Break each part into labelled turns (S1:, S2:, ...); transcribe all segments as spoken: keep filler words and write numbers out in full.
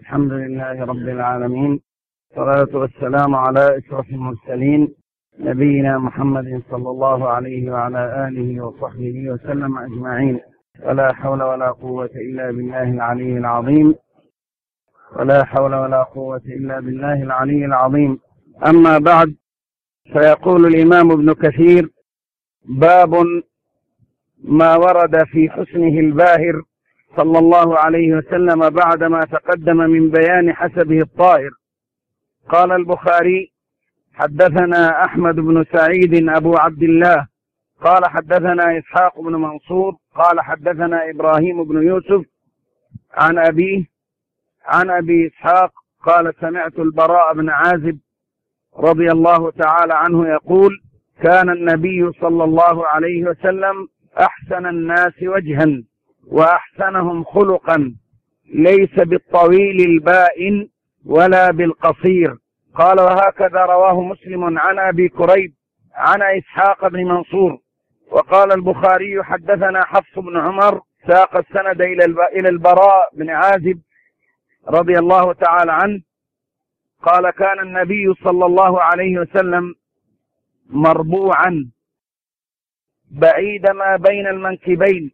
S1: الحمد لله رب العالمين، والصلاة والسلام على أشرف المرسلين نبينا محمد صلى الله عليه وعلى آله وصحبه وسلم أجمعين. ولا حول ولا قوة إلا بالله العلي العظيم ولا حول ولا قوة إلا بالله العلي العظيم. أما بعد، فيقول الإمام ابن كثير: باب ما ورد في حسنه الباهر صلى الله عليه وسلم بعدما تقدم من بيان حسبه الطاهر. قال البخاري: حدثنا أحمد بن سعيد أبو عبد الله قال حدثنا إسحاق بن منصور قال حدثنا إبراهيم بن يوسف عن أبيه عن أبي إسحاق قال: سمعت البراء بن عازب رضي الله تعالى عنه يقول: كان النبي صلى الله عليه وسلم أحسن الناس وجها وأحسنهم خلقا، ليس بالطويل البائن ولا بالقصير. قال: وهكذا رواه مسلم عن أبي كريب عن إسحاق بن منصور. وقال البخاري: حدثنا حفص بن عمر ساق السند إلى البراء بن عازب رضي الله تعالى عنه قال: كان النبي صلى الله عليه وسلم مربوعا بعيد ما بين المنكبين،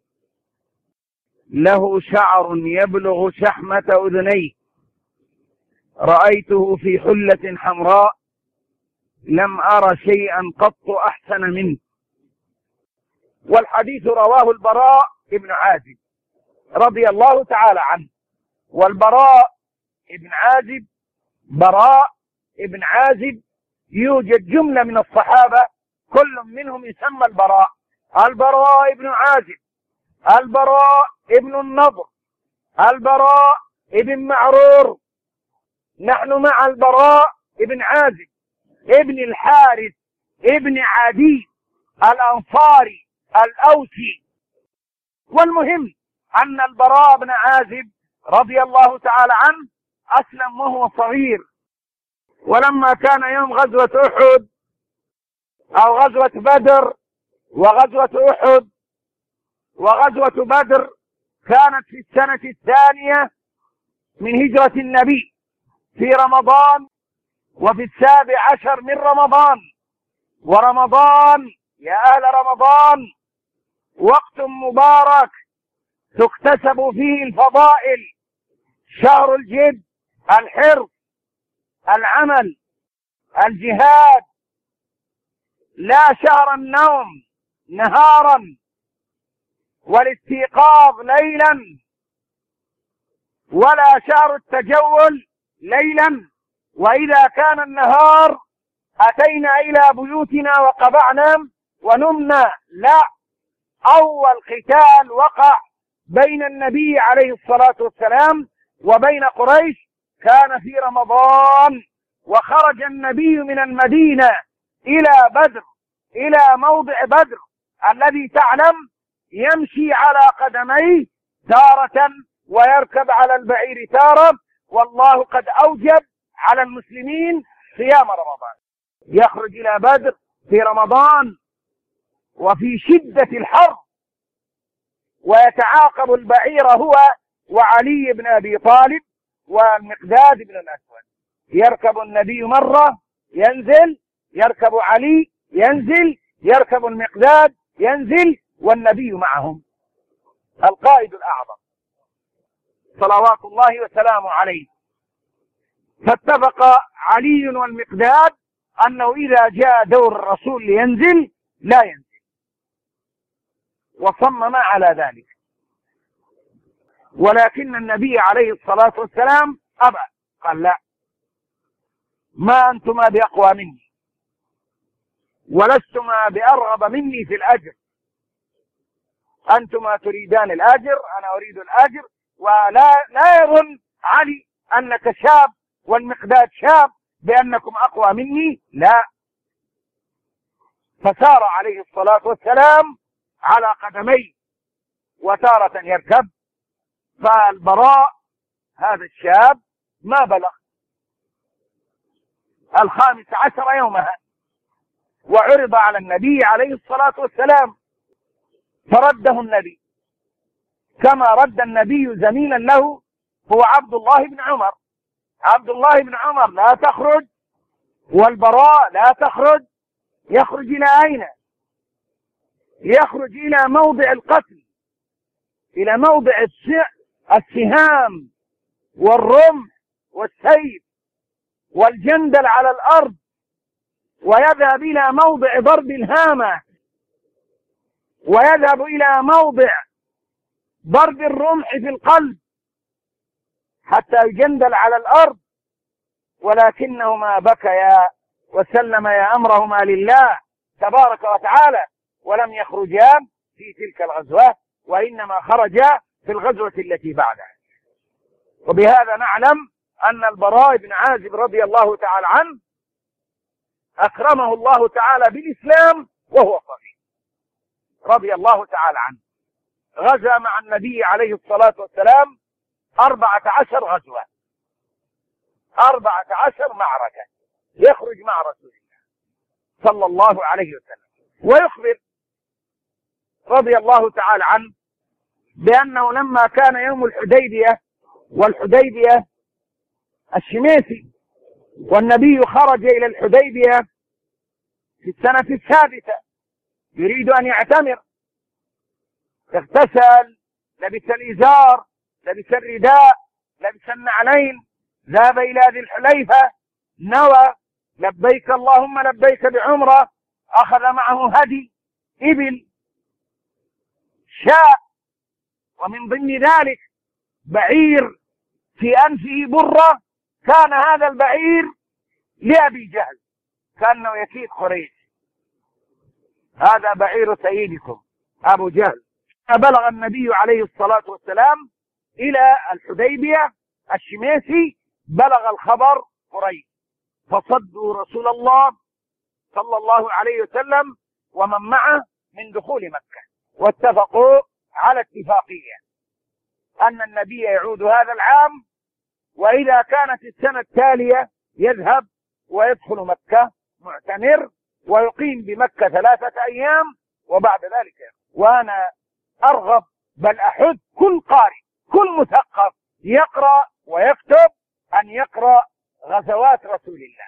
S1: له شعر يبلغ شحمة أذنيه، رأيته في حلة حمراء لم أر شيئا قط أحسن منه. والحديث رواه البراء بن عازب رضي الله تعالى عنه. والبراء بن عازب براء بن عازب يوجد جملة من الصحابة كل منهم يسمى البراء: البراء بن عازب، البراء ابن النضر، البراء ابن معرور. نحن مع البراء ابن عازب ابن الحارث ابن عدي الأنصاري الأوسي. والمهم أن البراء بن عازب رضي الله تعالى عنه أسلم وهو صغير، ولما كان يوم غزوة أحد أو غزوة بدر وغزوة أحد وغزوة بدر كانت في السنة الثانية من هجرة النبي في رمضان، وفي السابع عشر من رمضان. ورمضان يا أهل رمضان وقت مبارك تكتسب فيه الفضائل، شهر الجد، الحرص، العمل، الجهاد، لا شهر النوم نهارا والاستيقاظ ليلا، ولا شهر التجول ليلا. وإذا كان النهار أتينا إلى بيوتنا وقبعنا ونمنا. لا، أول قتال وقع بين النبي عليه الصلاة والسلام وبين قريش كان في رمضان، وخرج النبي من المدينة إلى بدر، إلى موضع بدر الذي تعلم يمشي على قدميه تارة ويركب على البعير تارة. والله قد أوجب على المسلمين صيام رمضان. يخرج إلى بدر في رمضان وفي شدة الحر، ويتعاقب البعير هو وعلي بن أبي طالب والمقداد بن الأسود. يركب النبي مرة ينزل، يركب علي ينزل، يركب المقداد ينزل، والنبي معهم القائد الأعظم صلوات الله وسلامه عليه. فاتفق علي والمقداد أنه إذا جاء دور الرسول لينزل لا ينزل، وصمم على ذلك. ولكن النبي عليه الصلاة والسلام أبى، قال: لا، ما أنتما بأقوى مني ولستما بأرغب مني في الأجر. أنتما تريدان الأجر، أنا أريد الأجر. ولا لا يظن علي أنك شاب والمقداد شاب بأنكم أقوى مني، لا. فسار عليه الصلاة والسلام على قدميه وتارة يركب. فالبراء هذا الشاب ما بلغ الخامس عشر يومها، وعرض على النبي عليه الصلاة والسلام فرده النبي، كما رد النبي زميلا له هو عبد الله بن عمر عبد الله بن عمر لا تخرج والبراء لا تخرج. يخرج إلى أين؟ يخرج إلى موضع القتل، إلى موضع السهام والرمح والسيف والجندل على الأرض، ويذهب إلى موضع ضرب الهامة، ويذهب إلى موضع ضرب الرمح في القلب حتى يجندل على الأرض، ولكنهما بكيا وسلميا أمرهما لله تبارك وتعالى، ولم يخرجا في تلك الغزوة، وإنما خرجا في الغزوة التي بعدها. وبهذا نعلم أن البراء بن عازب رضي الله تعالى عنه أكرمه الله تعالى بالإسلام وهو صغير رضي الله تعالى عنه. غزا مع النبي عليه الصلاة والسلام أربعة عشر غزوة، أربعة عشر معركة، يخرج مع رسول الله صلى الله عليه وسلم. ويخبر رضي الله تعالى عنه بأنه لما كان يوم الحديبية، والحديبية الشميسي، والنبي خرج إلى الحديبية في السنة السادسة يريد أن يعتمر، اغتسل، لبس الإزار، لبس الرداء، لبس النعلين، ذهب إلى ذي الحليفة، نوى لبيك اللهم لبيك بعمرة، أخذ معه هدي إبل، شاء، ومن ضمن ذلك بعير في أنفه برة، كان هذا البعير لأبي جهل، كأنه يكيد قريش، هذا بعير سيدكم أبو جهل. فبلغ النبي عليه الصلاة والسلام إلى الحديبية الشميسي، بلغ الخبر قريش، فصدوا رسول الله صلى الله عليه وسلم ومن معه من دخول مكة، واتفقوا على اتفاقية أن النبي يعود هذا العام، وإذا كانت السنة التالية يذهب ويدخل مكة معتمر ويقيم بمكة ثلاثة أيام وبعد ذلك. وأنا أرغب بل أحث كل قارئ كل مثقف يقرأ ويكتب أن يقرأ غزوات رسول الله.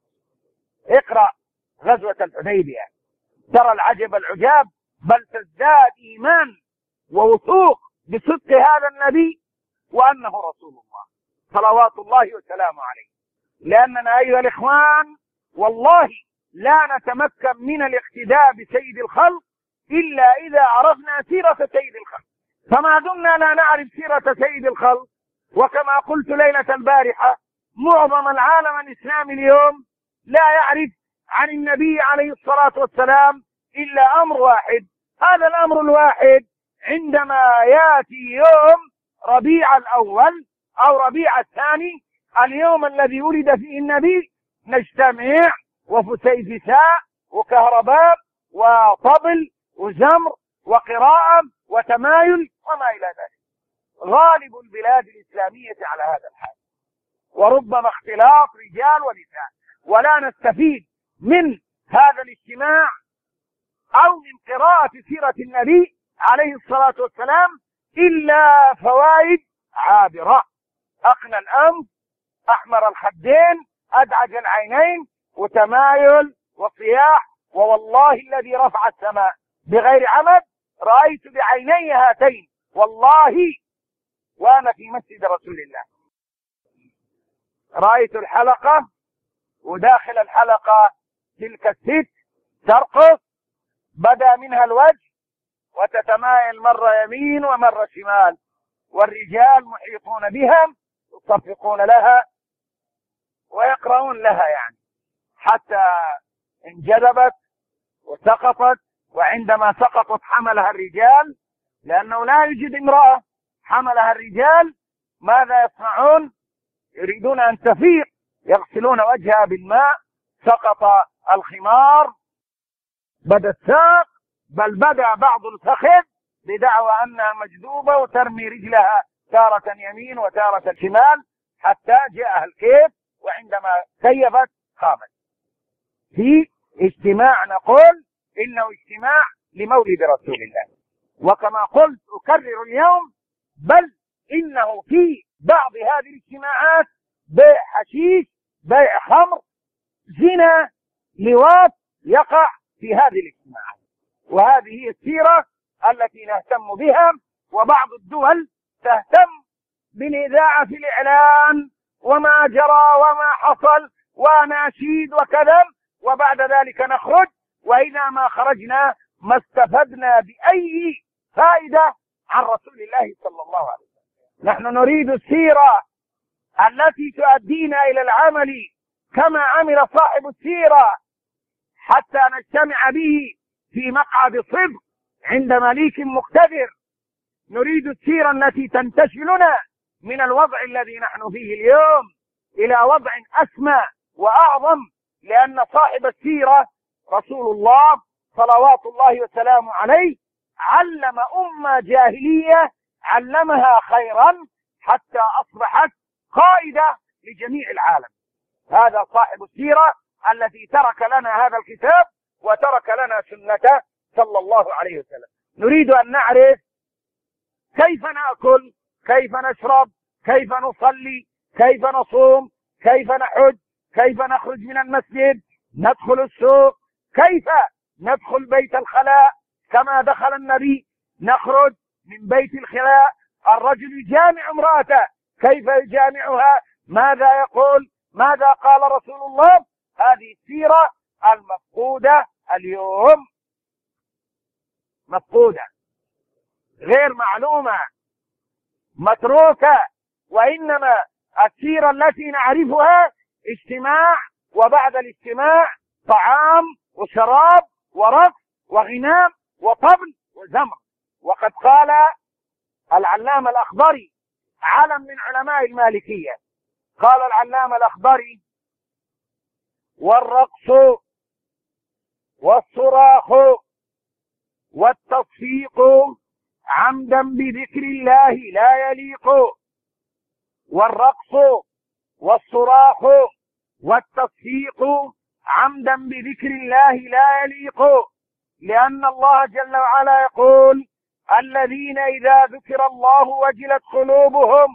S1: اقرأ غزوة الحديبية، ترى العجب العجاب، بل تزداد إيمان ووثوق بصدق هذا النبي وأنه رسول الله صلوات الله وسلامه عليه. لأننا أيها الإخوان والله لا نتمكن من الاقتداء بسيد الخلق إلا إذا عرفنا سيرة سيد الخلق. فما دمنا لا نعرف سيرة سيد الخلق، وكما قلت ليلة البارحة معظم العالم الإسلامي اليوم لا يعرف عن النبي عليه الصلاة والسلام إلا أمر واحد، هذا الأمر الواحد عندما يأتي يوم ربيع الأول أو ربيع الثاني، اليوم الذي ولد فيه النبي، نجتمع وفسيفساء وكهرباء وطبل وزمر وقراءة وتمايل وما إلى ذلك. غالب البلاد الإسلامية على هذا الحال، وربما اختلاط رجال ونساء، ولا نستفيد من هذا الاجتماع أو من قراءة سيرة النبي عليه الصلاة والسلام إلا فوائد عابرة: أقنى الأنف، أحمر الخدين، أدعج العينين، وتمايل وصياح، ووالله الذي رفع السماء بغير عمد رأيت بعيني هاتين والله وأنا في مسجد رسول الله، رأيت الحلقة وداخل الحلقة تلك الست ترقص، بدا منها الوجه وتتمايل مرة يمين ومرة شمال، والرجال محيطون بها يصفقون لها ويقرؤون لها، يعني حتى انجذبت وسقطت. وعندما سقطت حملها الرجال، لأنه لا يوجد امرأة، حملها الرجال. ماذا يصنعون؟ يريدون أن تفيق، يغسلون وجهها بالماء، سقط الخمار، بدا الساق، بل بدا بعض الفخذ، بدعوى أنها مجذوبة وترمي رجلها تارة يمين وتارة شمال، حتى جاءها الكيف، وعندما كيفت خابت. في اجتماع نقول إنه اجتماع لمولد رسول الله، وكما قلت أكرر اليوم، بل إنه في بعض هذه الاجتماعات
S2: بيع حشيش، بيع خمر، زنا، لواط يقع في هذه الاجتماعات. وهذه هي السيرة التي نهتم بها. وبعض الدول تهتم بالإذاعة في الإعلان وما جرى وما حصل وناشيد وكذا، وبعد ذلك نخرج، وإذا ما خرجنا ما استفدنا بأي فائدة عن رسول الله صلى الله عليه وسلم. نحن نريد السيرة التي تؤدينا إلى العمل كما عمل صاحب السيرة، حتى نجتمع به في مقعد صدق عند مليك مقتدر. نريد السيرة التي تنتشلنا من الوضع الذي نحن فيه اليوم إلى وضع أسمى وأعظم، لأن صاحب السيرة رسول الله صلوات الله وسلامه عليه علم أمة جاهلية، علمها خيرا حتى أصبحت قائدة لجميع العالم. هذا صاحب السيرة التي ترك لنا هذا الكتاب وترك لنا سنته صلى الله عليه وسلم. نريد أن نعرف كيف نأكل، كيف نشرب، كيف نصلي، كيف نصوم، كيف نحج، كيف نخرج من المسجد، ندخل السوق، كيف ندخل بيت الخلاء كما دخل النبي، نخرج من بيت الخلاء، الرجل يجامع امرأته كيف يجامعها، ماذا يقول، ماذا قال رسول الله. هذه السيرة المفقودة اليوم، مفقودة غير معلومة متروكة، وإنما السيرة التي نعرفها اجتماع، وبعد الاجتماع طعام وشراب ورقص وغنام وطبل وزمر. وقد قال العلامة الأخضري علم من علماء المالكية، قال العلامة الأخضري: والرقص والصراخ والتصفيق عمدا بذكر الله لا يليق. والرقص والصراخ والتصفيق عمدا بذكر الله لا يليق، لأن الله جل وعلا يقول: الذين إذا ذكر الله وجلت قلوبهم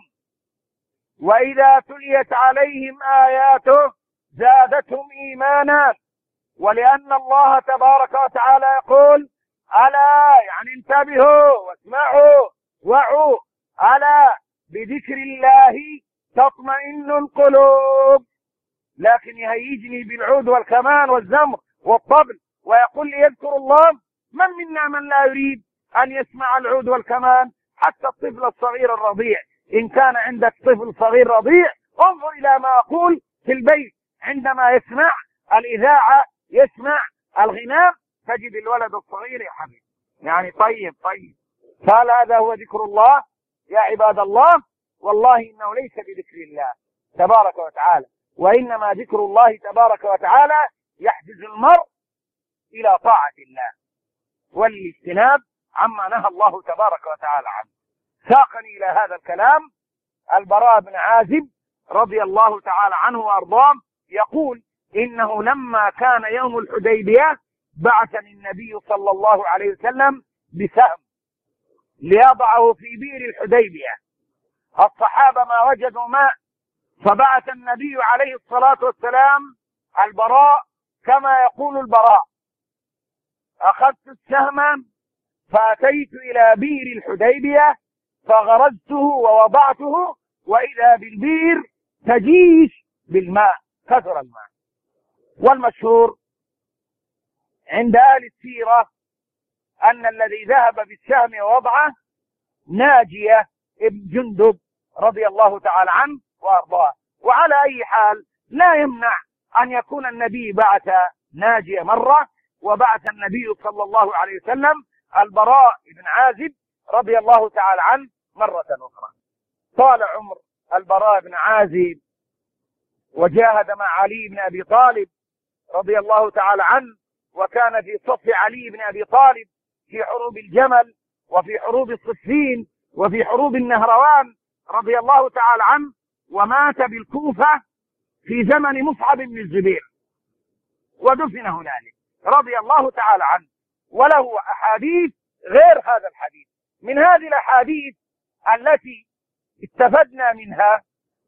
S2: وإذا تليت عليهم آياته زادتهم إيمانا. ولأن الله تبارك وتعالى يقول: ألا، يعني انتبهوا واسمعوا وعوا، ألا بذكر الله تطمئن القلوب. لكن يهيجني بالعود والكمان والزمر والطبل ويقول لي يذكر الله. من منا من لا يريد أن يسمع العود والكمان؟ حتى الطفل الصغير الرضيع، إن كان عندك طفل صغير رضيع انظر إلى ما أقول في البيت، عندما يسمع الإذاعة يسمع الغناء تجد الولد الصغير يا حبيبي يعني طيب طيب. قال: هذا هو ذكر الله يا عباد الله. والله إنه ليس بذكر الله تبارك وتعالى، وإنما ذكر الله تبارك وتعالى يحجز المرء إلى طاعة الله والاجتناب عما نهى الله تبارك وتعالى عنه. ساقني إلى هذا الكلام البراء بن عازب رضي الله تعالى عنه وأرضاه، يقول: إنه لما كان يوم الحديبية بعثني النبي صلى الله عليه وسلم بسهم ليضعه في بئر الحديبية. الصحابة ما وجدوا ماء، فبعث النبي عليه الصلاة والسلام البراء كما يقول البراء: أخذت السهم فأتيت إلى بئر الحديبية فغرزته ووضعته، وإذا بالبئر تجيش بالماء، كثر الماء. والمشهور عند أهل السيرة أن الذي ذهب بالسهم ووضعه ناجية ابن جندب رضي الله تعالى عنه وأرضاه. وعلى أي حال لا يمنع أن يكون النبي بعث ناجية مرة، وبعث النبي صلى الله عليه وسلم البراء بن عازب رضي الله تعالى عنه مرة أخرى. طال عمر البراء بن عازب وجاهد مع علي بن أبي طالب رضي الله تعالى عنه، وكان في صف علي بن أبي طالب في حروب الجمل وفي حروب الصفين وفي حروب النهروان رضي الله تعالى عنه، ومات بالكوفة في زمن مصعب بن الزبير ودفن هنالك رضي الله تعالى عنه. وله أحاديث غير هذا الحديث. من هذه الأحاديث التي استفدنا منها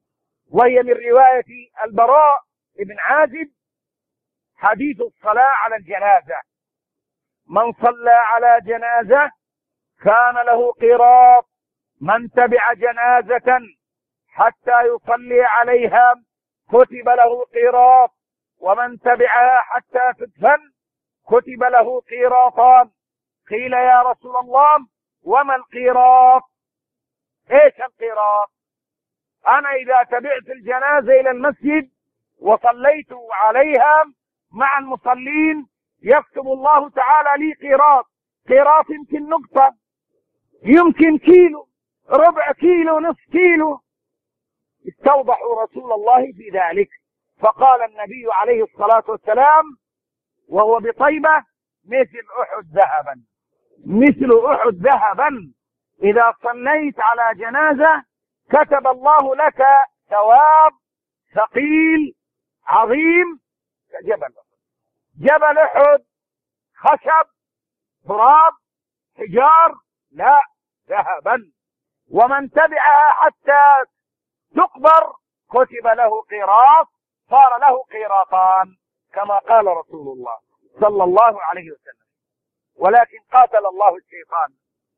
S2: وهي من رواية البراء بن عازب حديث الصلاة على الجنازة: من صلى على جنازة كان له قيراط، من تبع جنازة حتى يصلي عليها كتب له قيراط، ومن تبعها حتى تدفن كتب له قيراطان. قيل يا رسول الله وما القيراط؟ ايش القيراط؟ انا اذا تبعت الجنازة الى المسجد وصليت عليها مع المصلين يكتب الله تعالى لي قيراط. قيراط يمكن نقطة، يمكن كيلو، ربع كيلو، نصف كيلو. استوضحوا رسول الله في ذلك، فقال النبي عليه الصلاة والسلام وهو بطيبة: مثل أحد ذهبا، مثل أحد ذهبا. إذا صليت على جنازة كتب الله لك ثواب ثقيل عظيم كجبل جبل أحد. خشب، تراب، حجار، لا، ذهبا. ومن تبعها حتى تقبر كتب له قيراط، صار له قيراطان كما قال رسول الله صلى الله عليه وسلم. ولكن قاتل الله الشيطان.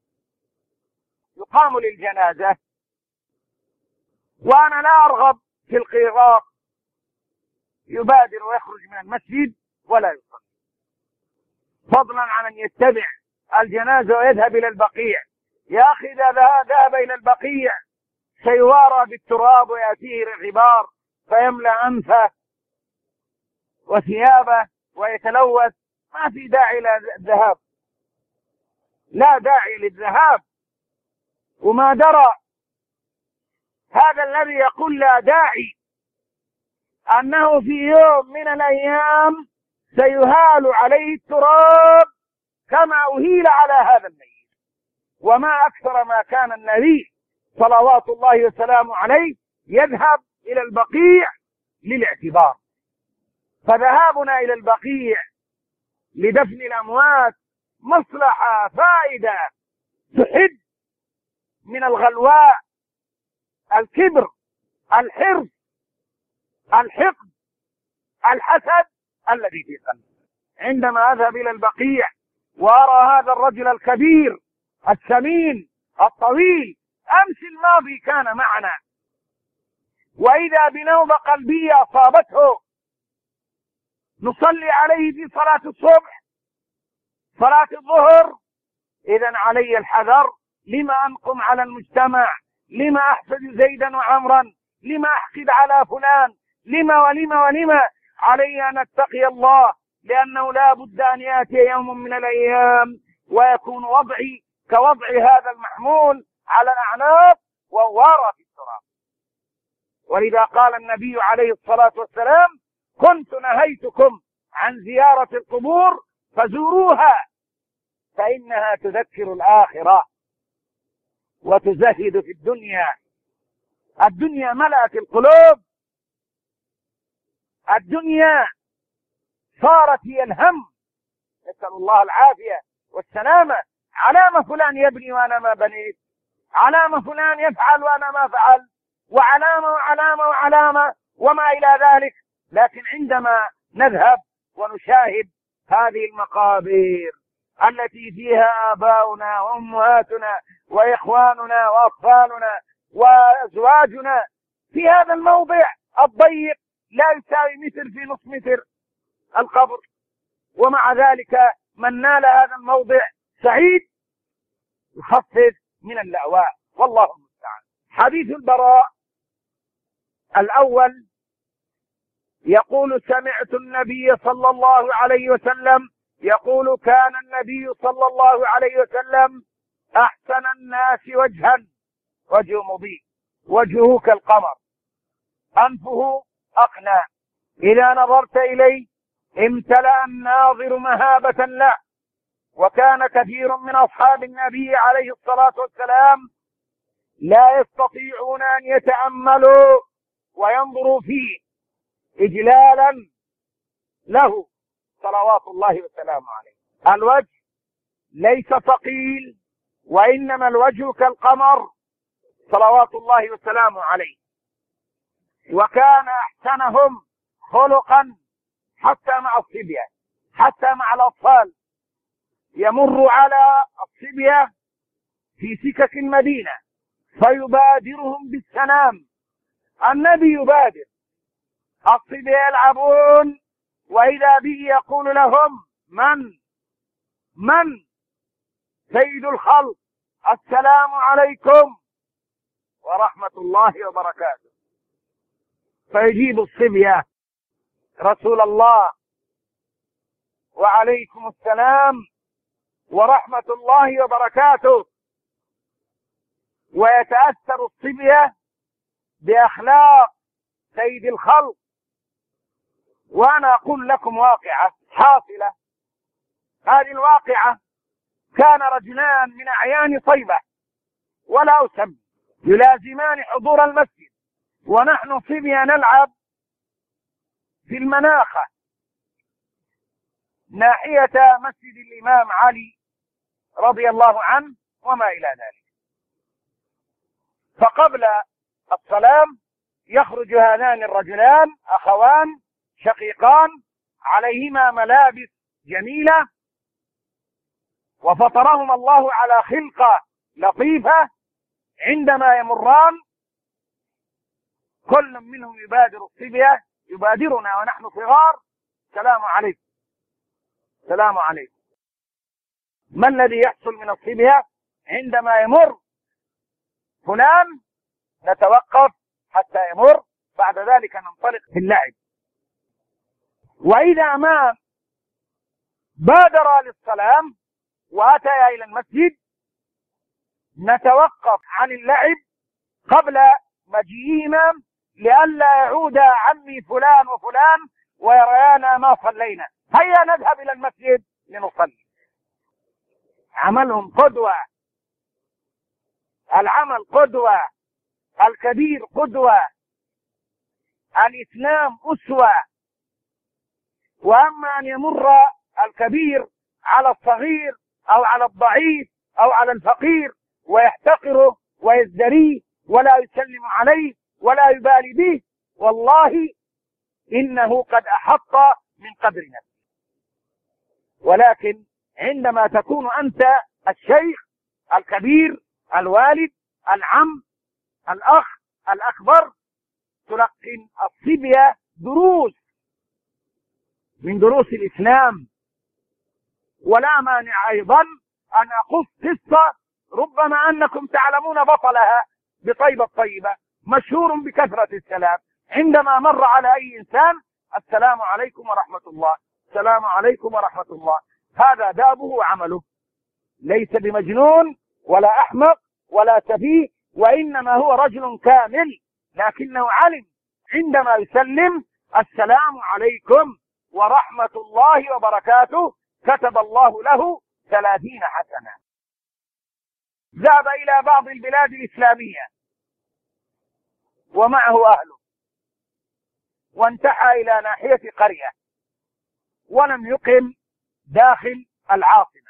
S2: يقام للجنازة وأنا لا أرغب في القيراط، يبادر ويخرج من المسجد ولا يصلي، فضلا عن أن يتبع الجنازة ويذهب إلى البقيع. يا أخي إذا ذهب إلى البقيع سيوارى بالتراب ويأتيه الغبار فيملأ أنفه وثيابه ويتلوث، ما في داعي للذهاب، لا داعي للذهاب. وما درى هذا الذي يقول لا داعي أنه في يوم من الأيام سيهال عليه التراب كما أهيل على هذا الميت. وما أكثر ما كان النبي صلوات الله وسلامه عليه يذهب إلى البقيع للاعتبار. فذهابنا إلى البقيع لدفن الأموات مصلحة، فائدة، تحد من الغلواء، الكبر، الحرص، الحقد، الحسد الذي في قلبه. عندما أذهب إلى البقيع وأرى هذا الرجل الكبير السمين الطويل، أمس الماضي كان معنا، وإذا بنوبة قلبية أصابته، نصلي عليه في صلاة الصبح، صلاة الظهر، إذن علي الحذر. لما أنقم على المجتمع؟ لما أحسد زيدا وعمرا؟ لما أحقد على فلان؟ لما ولما ولما؟ علي أن أتقي الله، لأنه لا بد أن يأتي يوم من الأيام ويكون وضعي كوضع هذا المحمول على الأعناق ووارى في التراب. ولذا قال النبي عليه الصلاة والسلام: كنت نهيتكم عن زيارة القبور فزوروها فإنها تذكر الآخرة وتزهد في الدنيا. الدنيا ملأت القلوب، الدنيا صارت هي الهم، نسأل الله العافية والسلامة. علامة فلان يبني وأنا ما بنيت، علامة فلان يفعل وأنا ما فعل، وعلامة وعلامة وعلامة وما إلى ذلك. لكن عندما نذهب ونشاهد هذه المقابر التي فيها آباؤنا وأمهاتنا وإخواننا وأطفالنا وأزواجنا في هذا الموضع الضيق لا يساوي متر في نصف متر القبر، ومع ذلك من نال هذا الموضع سعيد يخفف من اللأواء، والله المستعان. حديث البراء الأول يقول: سمعت النبي صلى الله عليه وسلم يقول: كان النبي صلى الله عليه وسلم أحسن الناس وجها، وجهه مضيء، وجهه كالقمر، أنفه أقنى، إذا نظرت إليه امتلأ الناظر مهابة له. وكان كثير من أصحاب النبي عليه الصلاة والسلام لا يستطيعون أن يتأملوا وينظروا فيه إجلالا له صلوات الله وسلامه عليه. الوجه ليس ثقيل، وإنما الوجه كالقمر صلوات الله وسلامه عليه. وكان أحسنهم خلقا حتى مع الصبية، حتى مع الأطفال. يمر على الصبية في سكك المدينة فيبادرهم بالسلام. النبي يبادر، الصبية يلعبون، وإذا به يقول لهم: من من سيد الخلق، السلام عليكم ورحمة الله وبركاته. فيجيب الصبية: رسول الله وعليكم السلام ورحمة الله وبركاته. ويتأثر الصبية بأخلاق سيد الخلق. وأنا أقول لكم واقعة حاصلة. هذه الواقعة: كان رجلان من أعيان طيبة ولا أسمي يلازمان حضور المسجد، ونحن صبية نلعب في المناخة ناحية مسجد الإمام علي رضي الله عنه وما إلى ذلك. فقبل السلام يخرج هذان الرجلان أخوان شقيقان عليهما ملابس جميلة، وفطرهم الله على خلقة لطيفة. عندما يمران كل منهم يبادر الصبية، يبادرنا ونحن صغار: السلام عليكم، السلام عليكم. ما الذي يحصل من الصبية؟ عندما يمر فلان نتوقف حتى يمر، بعد ذلك ننطلق في اللعب. وإذا ما بادر للسلام وأتيا إلى المسجد نتوقف عن اللعب قبل مجيئهما، لئلا يعود عمي فلان وفلان ويريانا ما صلينا. هيا نذهب إلى المسجد لنصلي. عملهم قدوة، العمل قدوة، الكبير قدوة، الإسلام أسوة. وأما أن يمر الكبير على الصغير أو على الضعيف أو على الفقير ويحتقره ويزدريه ولا يسلم عليه ولا يبالي به، والله إنه قد أحط من قدر نفسه. ولكن عندما تكون أنت الشيخ الكبير، الوالد، العم، الأخ الأكبر، تلقن الصبية دروس من دروس الإسلام. ولا مانع أيضا أن أقص قصة ربما أنكم تعلمون بطلها بطيبة الطيبة، مشهور بكثرة السلام. عندما مر على أي إنسان: السلام عليكم ورحمة الله، السلام عليكم ورحمة الله. هذا دابه وعمله، ليس بمجنون ولا أحمق ولا سفيه، وإنما هو رجل كامل، لكنه علم عندما يسلم: السلام عليكم ورحمة الله وبركاته، كتب الله له ثلاثين حسنة. ذهب إلى بعض البلاد الإسلامية ومعه أهله، وانتحى إلى ناحية قرية ولم يقم داخل العاصمة،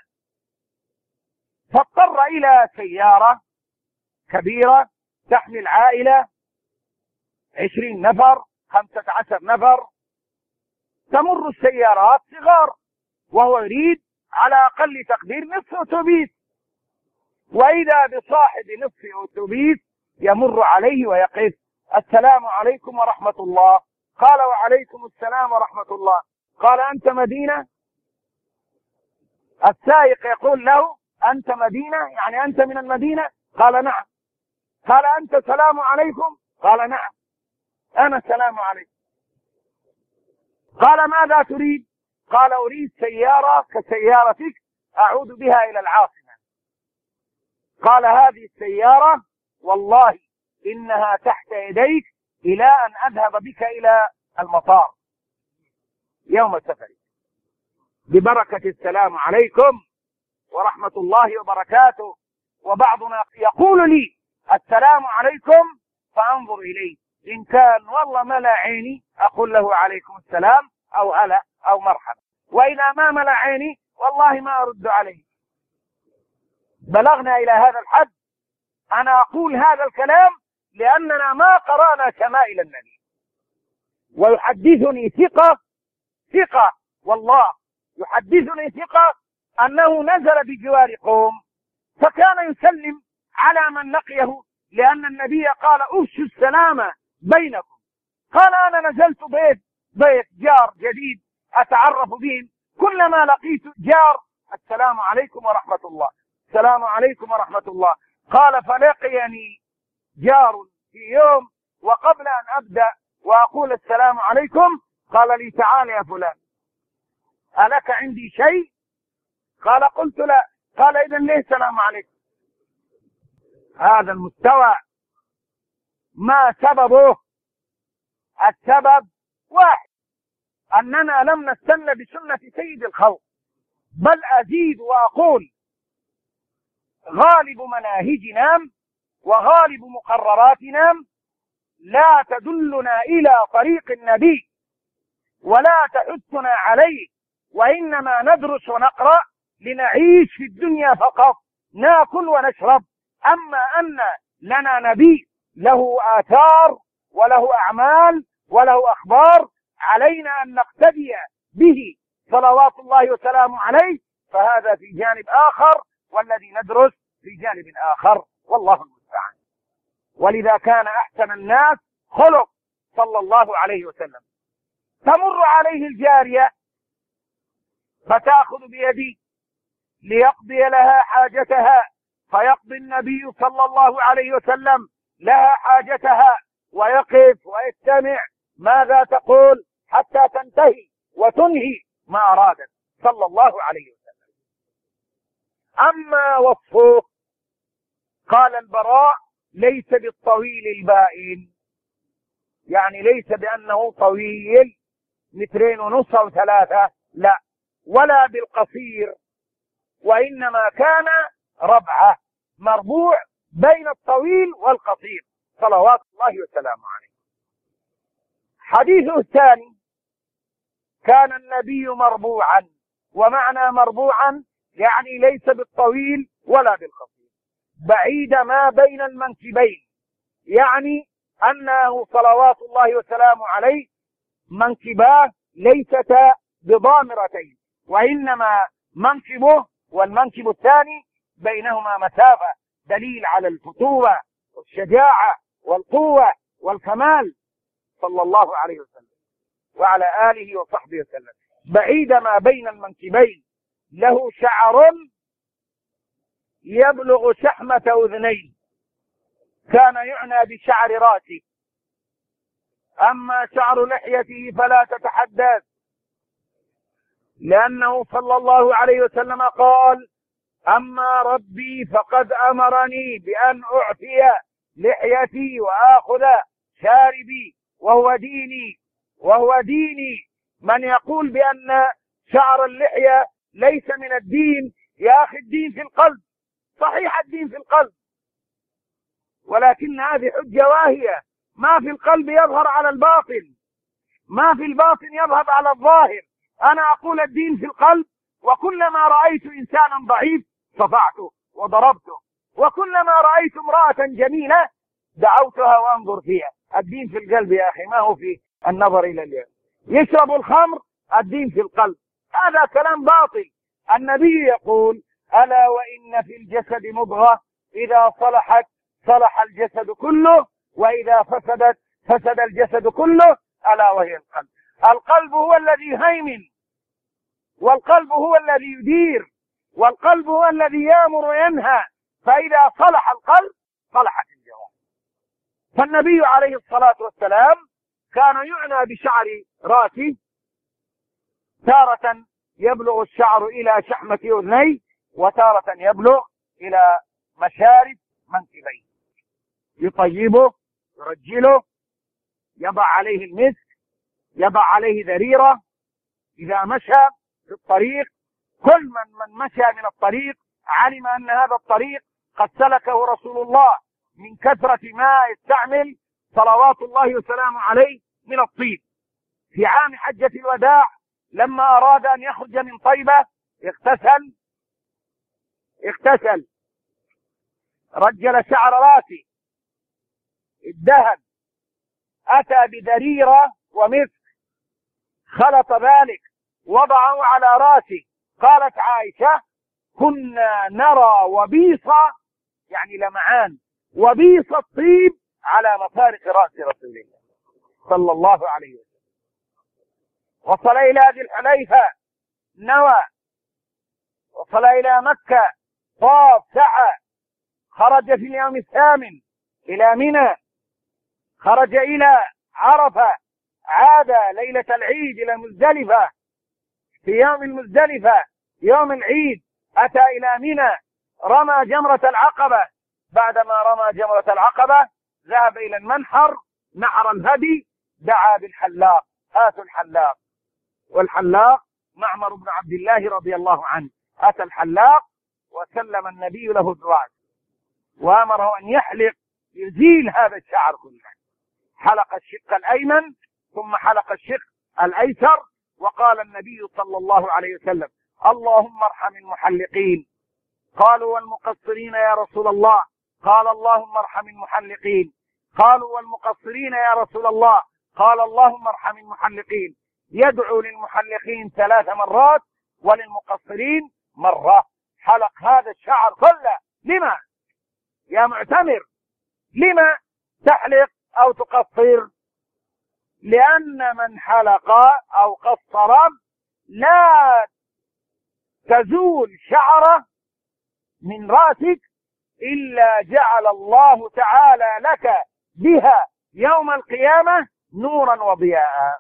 S2: فاضطر إلى سيارة كبيرة تحمل عائلة عشرين نفر، خمسة عشر نفر. تمر السيارات صغار وهو يريد على أقل تقدير نصف أتوبيس، وإذا بصاحب نصف أتوبيس يمر عليه ويقف: السلام عليكم ورحمة الله. قال: وعليكم السلام ورحمة الله. قال: أنت مدينة؟ السائق يقول له: أنت مدينة؟ يعني أنت من المدينة؟ قال: نعم. قال: أنت سلام عليكم؟ قال: نعم أنا سلام عليكم. قال: ماذا تريد؟ قال: أريد سيارة كسيارتك أعود بها إلى العاصمة. قال: هذه السيارة والله إنها تحت يديك إلى أن أذهب بك إلى المطار يوم سفرك، ببركة السلام عليكم ورحمة الله وبركاته. وبعضنا يقول لي: السلام عليكم، فأنظر إليه، إن كان والله ملا عيني أقول له عليكم السلام أو هلا أو مرحبا، وإذا ما ملا عيني والله ما أرد عليه. بلغنا إلى هذا الحد. أنا أقول هذا الكلام لأننا ما قرأنا شمائل النبي ويحدثني ثقة ثقة والله يحدثني ثقة أنه نزل بجوار قوم فكان يسلم على من لقيه، لأن النبي قال أفشوا السلام بينكم. قال أنا نزلت بيت بيت جار جديد أتعرف بهم، كلما لقيت جار السلام عليكم ورحمة الله، السلام عليكم ورحمة الله. قال فلقيني جار في يوم وقبل أن أبدأ وأقول السلام عليكم قال لي تعال يا فلان ألك عندي شيء؟ قال قلت لا. قال إذن ليه السلام عليكم؟ هذا المستوى ما سببه؟ السبب واحد، أننا لم نستن بسنة سيد الخلق، بل أزيد وأقول غالب مناهجنا وغالب مقرراتنا لا تدلنا إلى طريق النبي ولا تحثنا عليه، وإنما ندرس ونقرأ لنعيش في الدنيا فقط، ناكل ونشرب. أما أن لنا نبي له آثار وله أعمال وله أخبار علينا أن نقتدي به صلوات الله وسلامه عليه، فهذا في جانب آخر، والذي ندرس في جانب آخر، والله المستعان. ولذا كان أحسن الناس خلق صلى الله عليه وسلم. تمر عليه الجارية فتأخذ بيدي ليقضي لها حاجتها، فيقضي النبي صلى الله عليه وسلم لها حاجتها ويقف ويستمع ماذا تقول حتى تنتهي وتنهي ما أرادت صلى الله عليه وسلم. أما وصفه قال البراء ليس بالطويل البائن، يعني ليس بأنه طويل مترين ونص أو ثلاثة، لا، ولا بالقصير، وإنما كان ربعة مربوع بين الطويل والقصير صلوات الله وسلامه عليه. حديثه الثاني كان النبي مربوعا، ومعنى مربوعا يعني ليس بالطويل ولا بالقصير، بعيد ما بين المنكبين، يعني أنه صلوات الله وسلامه عليه منكباه ليستا بضامرتين، وإنما منكبه والمنكب الثاني بينهما مسافة، دليل على الفتوة والشجاعة والقوة والكمال صلى الله عليه وسلم وعلى آله وصحبه وسلم. بعيد ما بين المنكبين، له شعر يبلغ شحمة أذنين، كان يعنى بشعر راسه. أما شعر لحيته فلا تتحدث، لأنه صلى الله عليه وسلم قال أما ربي فقد أمرني بأن أعفي لحيتي وآخذ شاربي وهو ديني وهو ديني. من يقول بأن شعر اللحية ليس من الدين، يا أخي الدين في القلب، صحيح الدين في القلب، ولكن هذه حجة واهية، ما في القلب يظهر على الباطن، ما في الباطن يظهر على الظاهر. أنا أقول الدين في القلب، وكلما رأيت إنسانا ضعيف صفعته وضربته، وكلما رأيت امرأة جميلة دعوتها وانظر فيها. الدين في القلب يا أخي، ما هو في النظر إلى اليوم. يشرب الخمر، الدين في القلب، هذا كلام باطل. النبي يقول ألا وإن في الجسد مضغة إذا صلحت صلح الجسد كله، وإذا فسدت فسد الجسد كله، ألا وهي القلب. القلب هو الذي يهيمن، والقلب هو الذي يدير، والقلب هو الذي يأمر وينهى، فإذا صلح القلب صلحت الجوارح. فالنبي عليه الصلاة والسلام كان يعنى بشعر راسه، تارة يبلغ الشعر إلى شحمة أذنيه، وتارة يبلغ إلى مشارب منكبيه. يطيبه، يرجله، يضع عليه المسك، يضع عليه ذريرة. إذا مشى في الطريق، كل من من مشى من الطريق علم أن هذا الطريق قد سلكه رسول الله من كثرة ما يستعمل صلوات الله وسلامه عليه من الطيب. في عام حجة الوداع لما أراد أن يخرج من طيبة اغتسل اغتسل رجل شعر راسه، الدهن، أتى بذريرة ومسك، خلط ذلك وضعه على راسه. قالت عائشة: كنا نرى وبيص، يعني لمعان، وبيص الطيب على مفارق رأس رسول الله صلى الله عليه وسلم. وصل إلى ذي الحليفة، نوى، وصل إلى مكة، طاف، سعى، خرج في اليوم الثامن إلى منى، خرج إلى عرفة، عاد ليلة العيد إلى مزدلفة، في يوم المزدلفة يوم العيد أتى إلى منى، رمى جمرة العقبة. بعدما رمى جمرة العقبة ذهب إلى المنحر، نحر الهدي، دعا بالحلاق: هاتوا الحلاق. والحلاق معمر بن عبد الله رضي الله عنه. أتى الحلاق وسلم النبي له الرأس وأمره أن يحلق، يزيل هذا الشعر كله. حلق الشق الأيمن ثم حلق الشق الأيسر، وقال النبي صلى الله عليه وسلم: اللهم ارحم المحلقين. قالوا: والمقصرين يا رسول الله؟ قال: اللهم ارحم المحلقين. قالوا: والمقصرين يا رسول الله؟ قال: اللهم ارحم المحلقين. يدعو للمحلقين ثلاث مرات وللمقصرين مرة. حلق هذا الشعر كله. لما يا معتمر؟ لما تحلق أو تقصر؟ لأن من حلق أو قصر لا تزول شعرة من رأسك إلا جعل الله تعالى لك بها يوم القيامة نورا وضياء.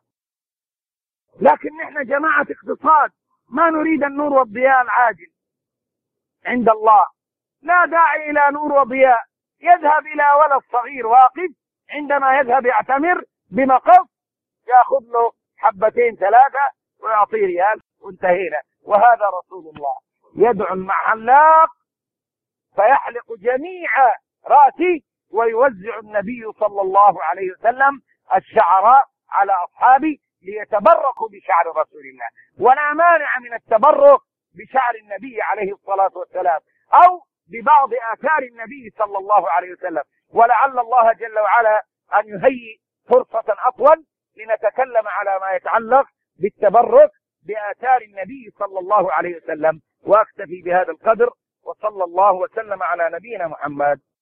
S2: لكن نحن جماعة اقتصاد، ما نريد النور والضياء العاجل عند الله. لا داعي إلى نور وضياء. يذهب إلى ولد صغير واقف، عندما يذهب يعتمر بمقص يأخذ له حبتين ثلاثة ويعطيه ريال وانتهينا. وهذا رسول الله يدعو المحلاق فيحلق جميع رأسه، ويوزع النبي صلى الله عليه وسلم الشعراء على أصحابه ليتبركوا بشعر رسول الله. ولا مانع من التبرك بشعر النبي عليه الصلاة والسلام أو ببعض آثار النبي صلى الله عليه وسلم. ولعل الله جل وعلا أن يهيئ فرصة أطول لنتكلم على ما يتعلق بالتبرك بآثار النبي صلى الله عليه وسلم. وأكتفي بهذا القدر، وصلى الله وسلم على نبينا محمد.